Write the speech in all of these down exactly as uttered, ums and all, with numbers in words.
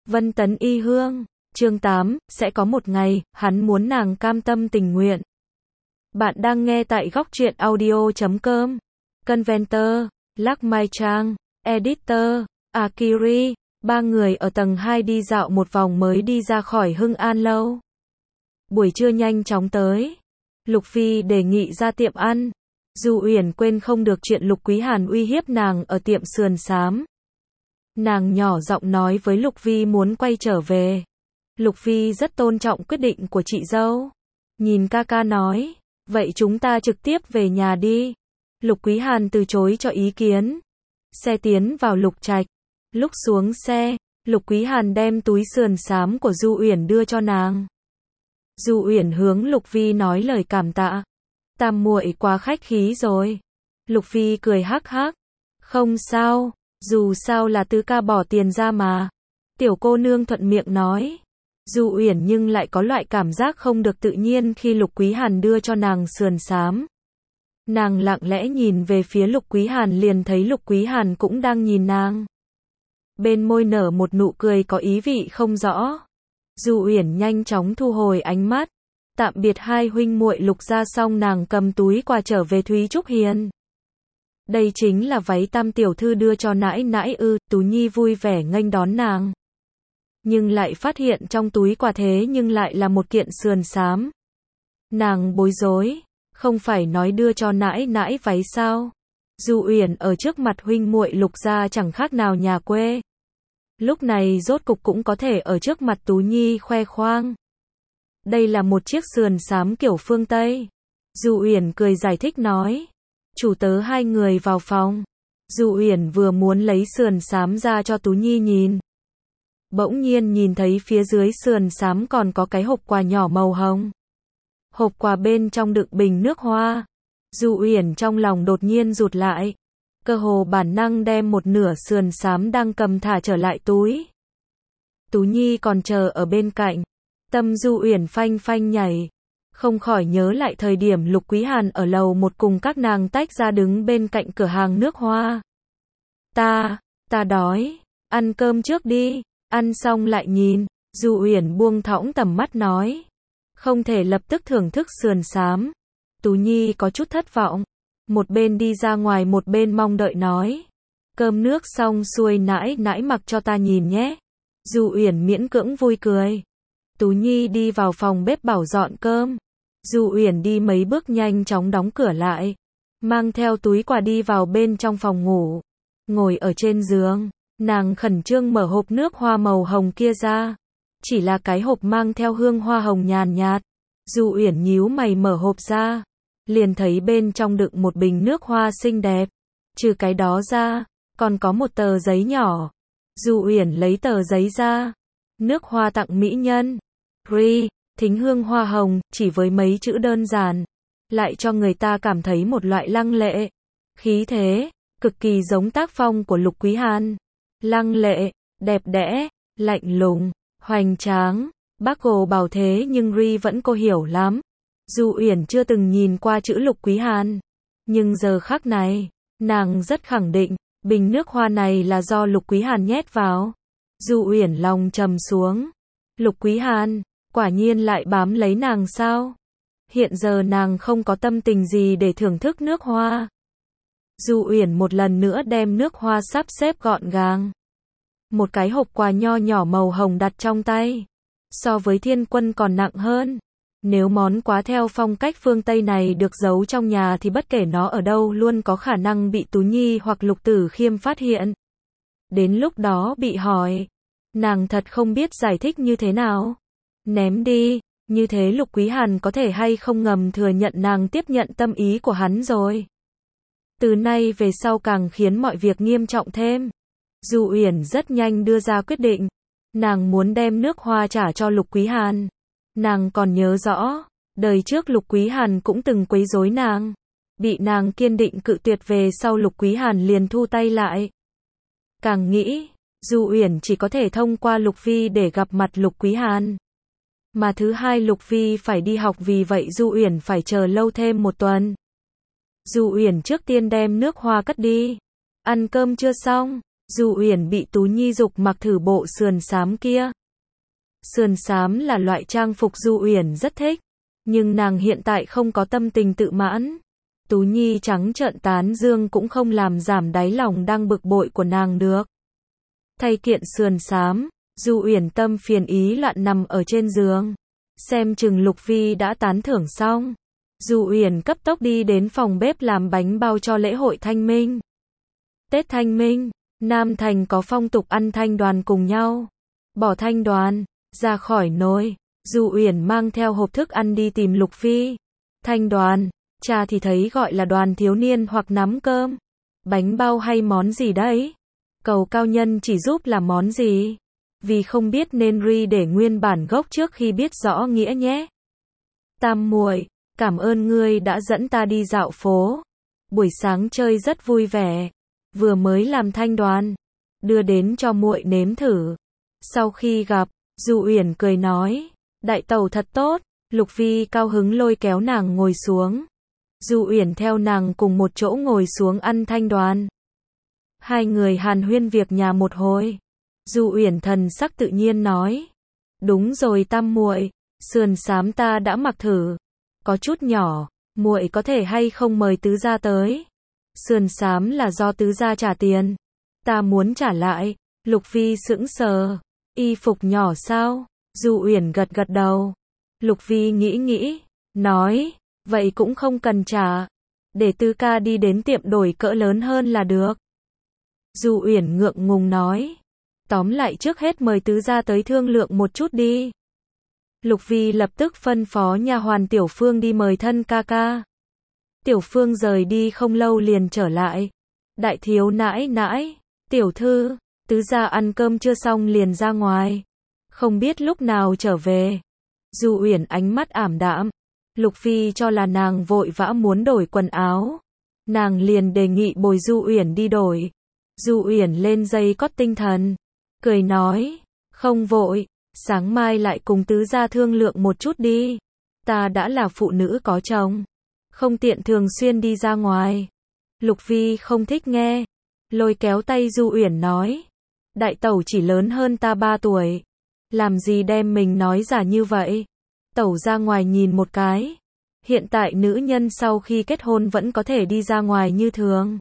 Vân Tấn Y Hương, chương tám, sẽ có một ngày, hắn muốn nàng cam tâm tình nguyện. Bạn đang nghe tại góc truyện audio chấm com. Conventor, Lắc Mai Trang, Editor, Akiri, ba người ở tầng hai đi dạo một vòng mới đi ra khỏi Hưng An lâu. Buổi trưa nhanh chóng tới. Lục Phi đề nghị ra tiệm ăn. Du Uyển quên không được chuyện Lục Quý Hàn uy hiếp nàng ở tiệm sườn xám. Nàng nhỏ giọng nói với Lục Vi muốn quay trở về. Lục Vi rất tôn trọng quyết định của chị dâu. Nhìn ca ca nói, vậy chúng ta trực tiếp về nhà đi. Lục Quý Hàn từ chối cho ý kiến. Xe tiến vào Lục Trạch. Lúc xuống xe, Lục Quý Hàn đem túi sườn xám của Du Uyển đưa cho nàng. Du Uyển hướng Lục Vi nói lời cảm tạ. Tam muội quá khách khí rồi. Lục Vi cười hắc hắc. Không sao, dù sao là tứ ca bỏ tiền ra mà. Tiểu cô nương thuận miệng nói. Du Uyển nhưng lại có loại cảm giác không được tự nhiên khi Lục Quý Hàn đưa cho nàng sườn xám. Nàng lặng lẽ nhìn về phía Lục Quý Hàn liền thấy Lục Quý Hàn cũng đang nhìn nàng. Bên môi nở một nụ cười có ý vị không rõ. Du Uyển nhanh chóng thu hồi ánh mắt. Tạm biệt hai huynh muội Lục gia xong nàng cầm túi quà trở về Thúy Trúc Hiền. Đây chính là váy Tam tiểu thư đưa cho nãi nãi ư, Tú Nhi vui vẻ nghênh đón nàng. Nhưng lại phát hiện trong túi quà thế nhưng lại là một kiện sườn xám. Nàng bối rối, không phải nói đưa cho nãi nãi váy sao? Du Uyển ở trước mặt huynh muội Lục gia chẳng khác nào nhà quê. Lúc này rốt cục cũng có thể ở trước mặt Tú Nhi khoe khoang. Đây là một chiếc sườn xám kiểu phương Tây. Du Uyển cười giải thích nói. Chủ tớ hai người vào phòng. Du Uyển vừa muốn lấy sườn xám ra cho Tú Nhi nhìn. Bỗng nhiên nhìn thấy phía dưới sườn xám còn có cái hộp quà nhỏ màu hồng. Hộp quà bên trong đựng bình nước hoa. Du Uyển trong lòng đột nhiên rụt lại. Cơ hồ bản năng đem một nửa sườn xám đang cầm thả trở lại túi. Tú Nhi còn chờ ở bên cạnh. Tâm Du Uyển phanh phanh nhảy. Không khỏi nhớ lại thời điểm Lục Quý Hàn ở lầu một cùng các nàng tách ra đứng bên cạnh cửa hàng nước hoa. Ta, ta đói, ăn cơm trước đi, ăn xong lại nhìn. Du Uyển buông thõng tầm mắt nói. Không thể lập tức thưởng thức sườn xám. Tú Nhi có chút thất vọng. Một bên đi ra ngoài một bên mong đợi nói. Cơm nước xong xuôi nãi nãi mặc cho ta nhìn nhé. Du Uyển miễn cưỡng vui cười. Tú Nhi đi vào phòng bếp bảo dọn cơm. Du Uyển đi mấy bước nhanh chóng đóng cửa lại. Mang theo túi quà đi vào bên trong phòng ngủ. Ngồi ở trên giường, nàng khẩn trương mở hộp nước hoa màu hồng kia ra. Chỉ là cái hộp mang theo hương hoa hồng nhàn nhạt. Du Uyển nhíu mày mở hộp ra. Liền thấy bên trong đựng một bình nước hoa xinh đẹp. Trừ cái đó ra, còn có một tờ giấy nhỏ. Du Uyển lấy tờ giấy ra. Nước hoa tặng mỹ nhân. Ri, thính hương hoa hồng, chỉ với mấy chữ đơn giản. Lại cho người ta cảm thấy một loại lăng lệ. Khí thế, cực kỳ giống tác phong của Lục Quý Hàn. Lăng lệ, đẹp đẽ, lạnh lùng, hoành tráng. Bác Hồ bảo thế nhưng Ri vẫn cô hiểu lắm. Du Uyển chưa từng nhìn qua chữ Lục Quý Hàn. Nhưng giờ khắc này, nàng rất khẳng định, bình nước hoa này là do Lục Quý Hàn nhét vào. Du Uyển lòng trầm xuống. Lục Quý Hàn, quả nhiên lại bám lấy nàng sao? Hiện giờ nàng không có tâm tình gì để thưởng thức nước hoa. Du Uyển một lần nữa đem nước hoa sắp xếp gọn gàng. Một cái hộp quà nho nhỏ màu hồng đặt trong tay. So với thiên quân còn nặng hơn. Nếu món quà theo phong cách phương Tây này được giấu trong nhà thì bất kể nó ở đâu luôn có khả năng bị Tú Nhi hoặc Lục Tử Khiêm phát hiện. Đến lúc đó bị hỏi. Nàng thật không biết giải thích như thế nào. Ném đi, như thế Lục Quý Hàn có thể hay không ngầm thừa nhận nàng tiếp nhận tâm ý của hắn rồi. Từ nay về sau càng khiến mọi việc nghiêm trọng thêm. Du Uyển rất nhanh đưa ra quyết định. Nàng muốn đem nước hoa trả cho Lục Quý Hàn. Nàng còn nhớ rõ, đời trước Lục Quý Hàn cũng từng quấy rối nàng. Bị nàng kiên định cự tuyệt về sau Lục Quý Hàn liền thu tay lại. Càng nghĩ, Du Uyển chỉ có thể thông qua Lục Vi để gặp mặt Lục Quý Hàn. Mà thứ hai Lục Vi phải đi học vì vậy Du Uyển phải chờ lâu thêm một tuần. Du Uyển trước tiên đem nước hoa cất đi. Ăn cơm chưa xong, Du Uyển bị Tú Nhi giục mặc thử bộ sườn xám kia. Sườn xám là loại trang phục Du Uyển rất thích, nhưng nàng hiện tại không có tâm tình tự mãn. Tú Nhi trắng trợn tán dương cũng không làm giảm đáy lòng đang bực bội của nàng được. Thay kiện sườn xám, Du Uyển tâm phiền ý loạn nằm ở trên giường. Xem chừng Lục Vi đã tán thưởng xong, Du Uyển cấp tốc đi đến phòng bếp làm bánh bao cho lễ hội Thanh Minh. Tết Thanh Minh, Nam Thành có phong tục ăn thanh đoàn cùng nhau. Bỏ thanh đoàn ra khỏi nồi, Du Uyển mang theo hộp thức ăn đi tìm Lục Vi. Thanh đoàn, cha thì thấy gọi là đoàn thiếu niên hoặc nắm cơm. Bánh bao hay món gì đấy? Cầu cao nhân chỉ giúp là món gì? Vì không biết nên ri để nguyên bản gốc trước khi biết rõ nghĩa nhé. Tam muội, cảm ơn ngươi đã dẫn ta đi dạo phố. Buổi sáng chơi rất vui vẻ. Vừa mới làm thanh đoàn, đưa đến cho muội nếm thử. Sau khi gặp, Du Uyển cười nói, đại tẩu thật tốt. Lục Vi cao hứng lôi kéo nàng ngồi xuống. Du Uyển theo nàng cùng một chỗ ngồi xuống ăn thanh đoàn. Hai người hàn huyên việc nhà một hồi. Du Uyển thần sắc tự nhiên nói, đúng rồi tam muội, sườn xám ta đã mặc thử, có chút nhỏ, muội có thể hay không mời tứ gia tới. Sườn xám là do tứ gia trả tiền, ta muốn trả lại. Lục Vi sững sờ, y phục nhỏ sao? Du Uyển gật gật đầu. Lục Vi nghĩ nghĩ, nói, vậy cũng không cần trả, để tứ ca đi đến tiệm đổi cỡ lớn hơn là được. Du Uyển ngượng ngùng nói, tóm lại trước hết mời tứ gia tới thương lượng một chút đi. Lục Vi lập tức phân phó nha hoàn Tiểu Phương đi mời thân ca ca. Tiểu Phương rời đi không lâu liền trở lại. Đại thiếu nãi nãi, tiểu thư, tứ gia ăn cơm chưa xong liền ra ngoài, không biết lúc nào trở về. Du Uyển ánh mắt ảm đạm. Lục Vi cho là nàng vội vã muốn đổi quần áo, nàng liền đề nghị bồi Du Uyển đi đổi. Du Uyển lên dây cót tinh thần, cười nói, không vội, sáng mai lại cùng tứ gia thương lượng một chút đi. Ta đã là phụ nữ có chồng, không tiện thường xuyên đi ra ngoài. Lục Vi không thích nghe, lôi kéo tay Du Uyển nói, đại tẩu chỉ lớn hơn ta ba tuổi, làm gì đem mình nói giả như vậy. Tẩu ra ngoài nhìn một cái, hiện tại nữ nhân sau khi kết hôn vẫn có thể đi ra ngoài như thường,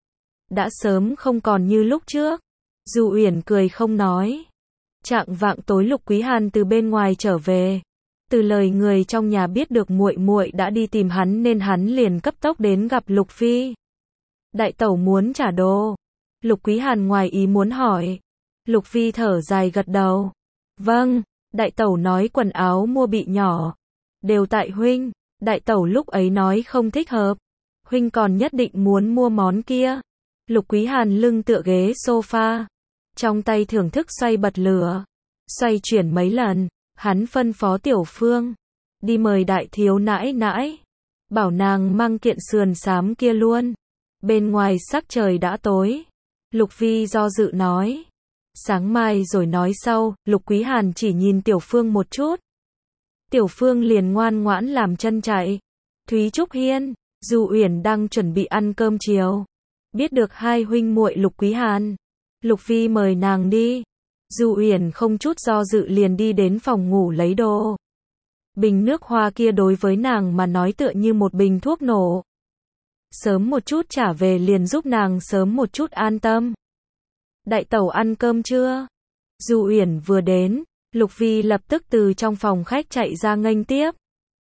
đã sớm không còn như lúc trước. Du Uyển cười không nói. Chạng vạng tối Lục Quý Hàn từ bên ngoài trở về, từ lời người trong nhà biết được muội muội đã đi tìm hắn nên hắn liền cấp tốc đến gặp Lục Phi. Đại tẩu muốn trả đồ? Lục Quý Hàn ngoài ý muốn hỏi. Lục Phi thở dài gật đầu. Vâng, đại tẩu nói quần áo mua bị nhỏ, đều tại huynh. Đại tẩu lúc ấy nói không thích hợp, huynh còn nhất định muốn mua món kia. Lục Quý Hàn lưng tựa ghế sofa, trong tay thưởng thức xoay bật lửa, xoay chuyển mấy lần, hắn phân phó Tiểu Phương, đi mời đại thiếu nãi nãi, bảo nàng mang kiện sườn xám kia luôn. Bên ngoài sắc trời đã tối. Lục Vi do dự nói, sáng mai rồi nói sau. Lục Quý Hàn chỉ nhìn Tiểu Phương một chút, Tiểu Phương liền ngoan ngoãn làm chân chạy. Thúy Trúc Hiên, Du Uyển đang chuẩn bị ăn cơm chiều, biết được hai huynh muội Lục Quý Hàn, Lục Vi mời nàng đi. Du Uyển không chút do dự liền đi đến phòng ngủ lấy đồ. Bình nước hoa kia đối với nàng mà nói tựa như một bình thuốc nổ. Sớm một chút trả về liền giúp nàng sớm một chút an tâm. Đại tẩu ăn cơm chưa? Du Uyển vừa đến, Lục Vi lập tức từ trong phòng khách chạy ra nghênh tiếp.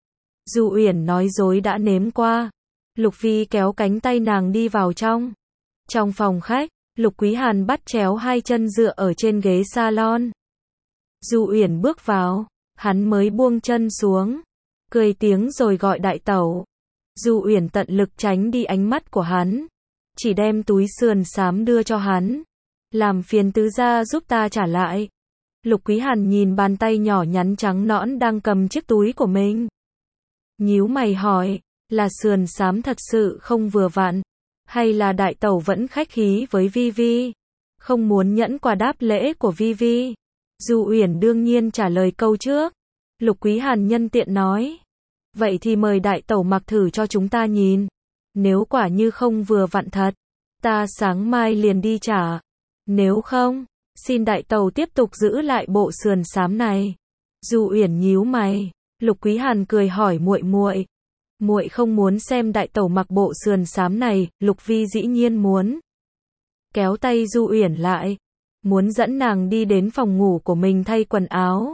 Du Uyển nói dối đã nếm qua. Lục Vi kéo cánh tay nàng đi vào trong. Trong phòng khách, Lục Quý Hàn bắt chéo hai chân dựa ở trên ghế salon. Du Uyển bước vào, hắn mới buông chân xuống, cười tiếng rồi gọi đại tẩu. Du Uyển tận lực tránh đi ánh mắt của hắn, chỉ đem túi sườn xám đưa cho hắn. Làm phiền tứ gia giúp ta trả lại. Lục Quý Hàn nhìn bàn tay nhỏ nhắn trắng nõn đang cầm chiếc túi của mình, nhíu mày hỏi, là sườn xám thật sự không vừa vặn, hay là đại tẩu vẫn khách khí với Vi Vi, không muốn nhẫn quà đáp lễ của Vi Vi? Du Uyển đương nhiên trả lời câu trước. Lục Quý Hàn nhân tiện nói, vậy thì mời đại tẩu mặc thử cho chúng ta nhìn, nếu quả như không vừa vặn thật, ta sáng mai liền đi trả. Nếu không, xin đại tẩu tiếp tục giữ lại bộ sườn xám này. Du Uyển nhíu mày, Lục Quý Hàn cười hỏi muội muội, muội không muốn xem đại tẩu mặc bộ sườn xám này, Lục Vi dĩ nhiên muốn. Kéo tay Du Uyển lại, muốn dẫn nàng đi đến phòng ngủ của mình thay quần áo.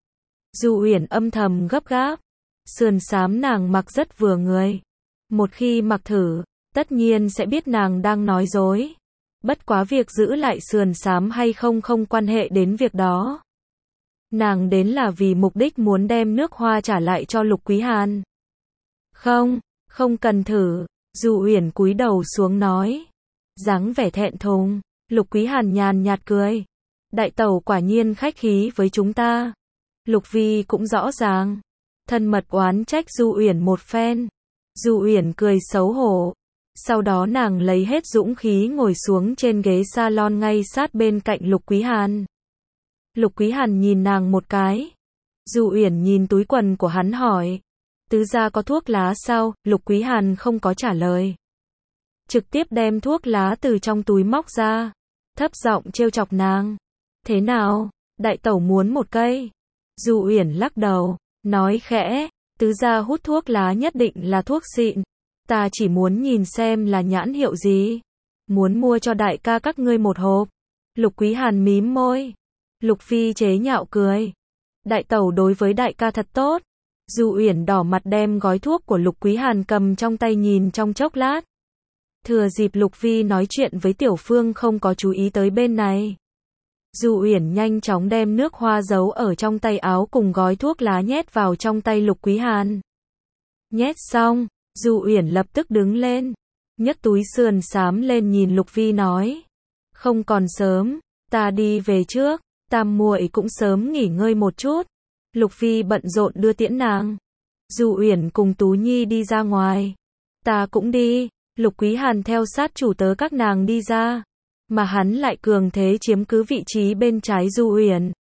Du Uyển âm thầm gấp gáp, sườn xám nàng mặc rất vừa người. Một khi mặc thử, tất nhiên sẽ biết nàng đang nói dối. Bất quá việc giữ lại sườn xám hay không không quan hệ đến việc đó. Nàng đến là vì mục đích muốn đem nước hoa trả lại cho Lục Quý Hàn. Không, không cần thử, Du Uyển cúi đầu xuống nói. Dáng vẻ thẹn thùng, Lục Quý Hàn nhàn nhạt cười. Đại tẩu quả nhiên khách khí với chúng ta. Lục Vi cũng rõ ràng. Thân mật oán trách Du Uyển một phen. Du Uyển cười xấu hổ. Sau đó nàng lấy hết dũng khí ngồi xuống trên ghế salon ngay sát bên cạnh Lục Quý Hàn. Lục Quý Hàn nhìn nàng một cái. Du Uyển nhìn túi quần của hắn hỏi. Tứ gia có thuốc lá sao? Lục Quý Hàn không có trả lời. Trực tiếp đem thuốc lá từ trong túi móc ra. Thấp giọng trêu chọc nàng. Thế nào? Đại tẩu muốn một cây. Du Uyển lắc đầu, nói khẽ. Tứ gia hút thuốc lá nhất định là thuốc xịn. Ta chỉ muốn nhìn xem là nhãn hiệu gì. Muốn mua cho đại ca các ngươi một hộp. Lục Quý Hàn mím môi. Lục Phi chế nhạo cười. Đại tẩu đối với đại ca thật tốt. Du Uyển đỏ mặt đem gói thuốc của Lục Quý Hàn cầm trong tay nhìn trong chốc lát. Thừa dịp Lục Phi nói chuyện với Tiểu Phương không có chú ý tới bên này. Du Uyển nhanh chóng đem nước hoa giấu ở trong tay áo cùng gói thuốc lá nhét vào trong tay Lục Quý Hàn. Nhét xong, Du Uyển lập tức đứng lên, nhấc túi sườn xám lên nhìn Lục Vi nói. Không còn sớm, ta đi về trước, tam muội cũng sớm nghỉ ngơi một chút. Lục Vi bận rộn đưa tiễn nàng. Du Uyển cùng Tú Nhi đi ra ngoài. Ta cũng đi, Lục Quý Hàn theo sát chủ tớ các nàng đi ra. Mà hắn lại cường thế chiếm cứ vị trí bên trái Du Uyển.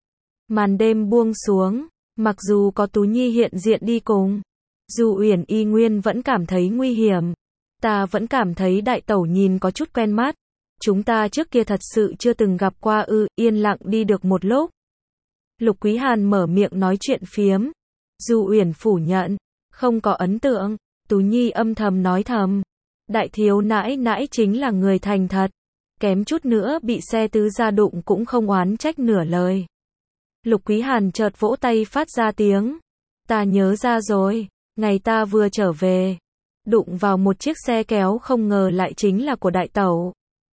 Màn đêm buông xuống, mặc dù có Tú Nhi hiện diện đi cùng, Du Uyển y nguyên vẫn cảm thấy nguy hiểm. Ta vẫn cảm thấy đại tẩu nhìn có chút quen mắt. Chúng ta trước kia thật sự chưa từng gặp qua ư, yên lặng đi được một lúc. Lục Quý Hàn mở miệng nói chuyện phiếm. Du Uyển phủ nhận, không có ấn tượng. Tú Nhi âm thầm nói thầm. Đại thiếu nãi nãi chính là người thành thật. Kém chút nữa bị xe tứ gia đụng cũng không oán trách nửa lời. Lục Quý Hàn chợt vỗ tay phát ra tiếng. Ta nhớ ra rồi, ngày ta vừa trở về, đụng vào một chiếc xe kéo không ngờ lại chính là của đại tẩu.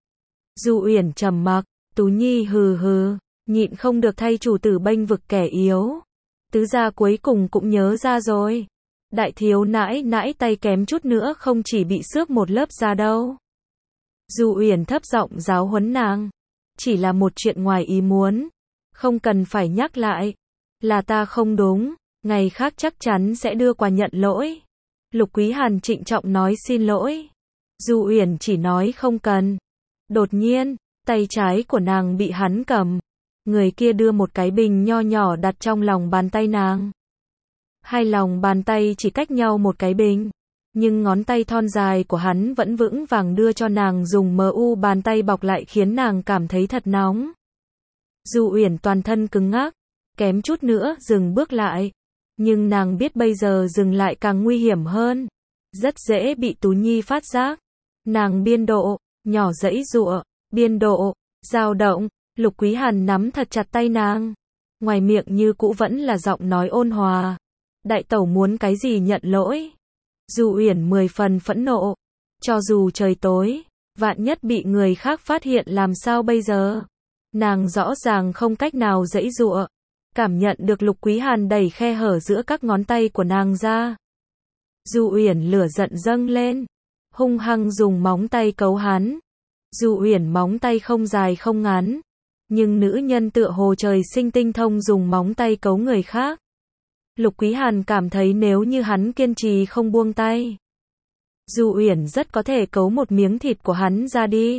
Du Uyển trầm mặc, Tú Nhi hừ hừ, nhịn không được thay chủ tử bênh vực kẻ yếu. Tứ gia cuối cùng cũng nhớ ra rồi. Đại thiếu nãi nãi tay kém chút nữa không chỉ bị xước một lớp da đâu. Du Uyển thấp giọng giáo huấn nàng. Chỉ là một chuyện ngoài ý muốn. Không cần phải nhắc lại. Là ta không đúng. Ngày khác chắc chắn sẽ đưa quà nhận lỗi. Lục Quý Hàn trịnh trọng nói xin lỗi. Du Uyển chỉ nói không cần. Đột nhiên, tay trái của nàng bị hắn cầm. Người kia đưa một cái bình nho nhỏ đặt trong lòng bàn tay nàng. Hai lòng bàn tay chỉ cách nhau một cái bình. Nhưng ngón tay thon dài của hắn vẫn vững vàng đưa cho nàng dùng mờ u bàn tay bọc lại khiến nàng cảm thấy thật nóng. Du Uyển toàn thân cứng ngắc, kém chút nữa dừng bước lại. Nhưng nàng biết bây giờ dừng lại càng nguy hiểm hơn. Rất dễ bị Tú Nhi phát giác. Nàng biên độ, nhỏ giãy giụa, biên độ, dao động. Lục Quý Hàn nắm thật chặt tay nàng. Ngoài miệng như cũ vẫn là giọng nói ôn hòa. Đại tẩu muốn cái gì nhận lỗi. Du Uyển mười phần phẫn nộ. Cho dù trời tối, vạn nhất bị người khác phát hiện làm sao bây giờ. Nàng rõ ràng không cách nào giãy giụa. Cảm nhận được Lục Quý Hàn đẩy khe hở giữa các ngón tay của nàng ra. Du Uyển lửa giận dâng lên. Hung hăng dùng móng tay cấu hắn. Du Uyển móng tay không dài không ngắn. Nhưng nữ nhân tựa hồ trời sinh tinh thông dùng móng tay cấu người khác. Lục Quý Hàn cảm thấy nếu như hắn kiên trì không buông tay, Du Uyển rất có thể cấu một miếng thịt của hắn ra đi.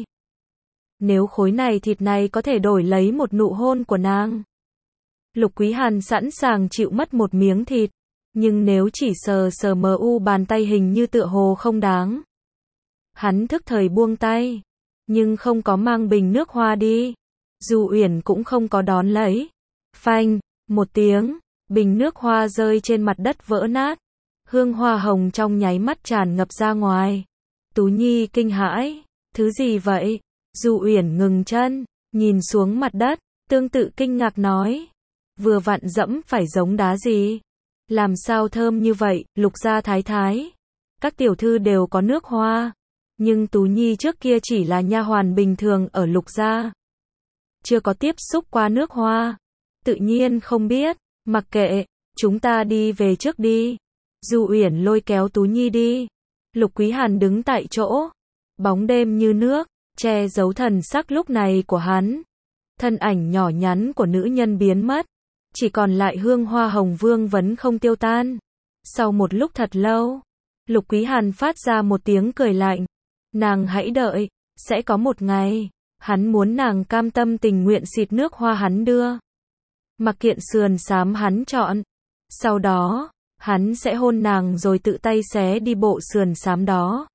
Nếu khối này thịt này có thể đổi lấy một nụ hôn của nàng. Lục Quý Hàn sẵn sàng chịu mất một miếng thịt. Nhưng nếu chỉ sờ sờ mờ u bàn tay hình như tựa hồ không đáng. Hắn thức thời buông tay. nhưng không có mang bình nước hoa đi. Du Uyển cũng không có đón lấy. Phanh, một tiếng, bình nước hoa rơi trên mặt đất vỡ nát. Hương hoa hồng trong nháy mắt tràn ngập ra ngoài. Tú Nhi kinh hãi, thứ gì vậy? Du Uyển ngừng chân, nhìn xuống mặt đất, tương tự kinh ngạc nói. Vừa vặn dẫm phải giống đá gì? Làm sao thơm như vậy, Lục gia thái thái? Các tiểu thư đều có nước hoa, nhưng Tú Nhi trước kia chỉ là nha hoàn bình thường ở Lục gia, chưa có tiếp xúc qua nước hoa, tự nhiên không biết. Mặc kệ, chúng ta đi về trước đi. Du Uyển lôi kéo Tú Nhi đi. Lục Quý Hàn đứng tại chỗ, bóng đêm như nước, che giấu thần sắc lúc này của hắn. Thân ảnh nhỏ nhắn của nữ nhân biến mất, chỉ còn lại hương hoa hồng vương vấn không tiêu tan. Sau một lúc thật lâu, Lục Quý Hàn phát ra một tiếng cười lạnh. Nàng hãy đợi, sẽ có một ngày, hắn muốn nàng cam tâm tình nguyện xịt nước hoa hắn đưa. Mặc kiện sườn xám hắn chọn. Sau đó, hắn sẽ hôn nàng rồi tự tay xé đi bộ sườn xám đó.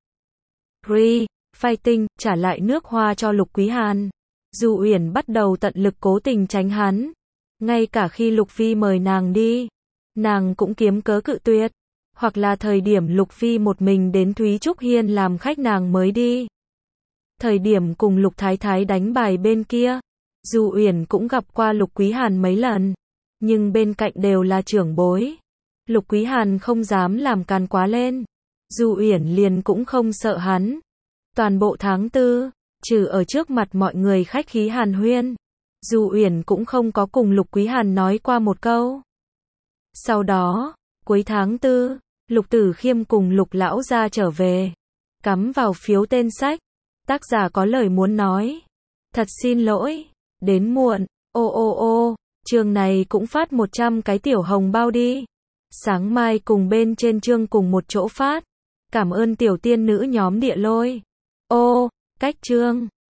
Re, fighting, trả lại nước hoa cho Lục Quý Hàn. Du Uyển bắt đầu tận lực cố tình tránh hắn. Ngay cả khi Lục Phi mời nàng đi, nàng cũng kiếm cớ cự tuyệt. Hoặc là thời điểm Lục Phi một mình đến Thúy Trúc Hiên làm khách nàng mới đi. Thời điểm cùng Lục Thái Thái đánh bài bên kia, Du Uyển cũng gặp qua Lục Quý Hàn mấy lần, nhưng bên cạnh đều là trưởng bối. Lục Quý Hàn không dám làm càn quá lên. Du Uyển liền cũng không sợ hắn. Toàn bộ tháng tư, trừ ở trước mặt mọi người khách khí hàn huyên, Du Uyển cũng không có cùng Lục Quý Hàn nói qua một câu. Sau đó, cuối tháng tư, Lục Tử Khiêm cùng Lục lão gia trở về, cắm vào phiếu tên sách. Tác giả có lời muốn nói. Thật xin lỗi, đến muộn. Ô ô ô, chương này cũng phát một trăm cái tiểu hồng bao đi. Sáng mai cùng bên trên chương cùng một chỗ phát. Cảm ơn tiểu tiên nữ nhóm Địa Lôi. Ô, cách chương.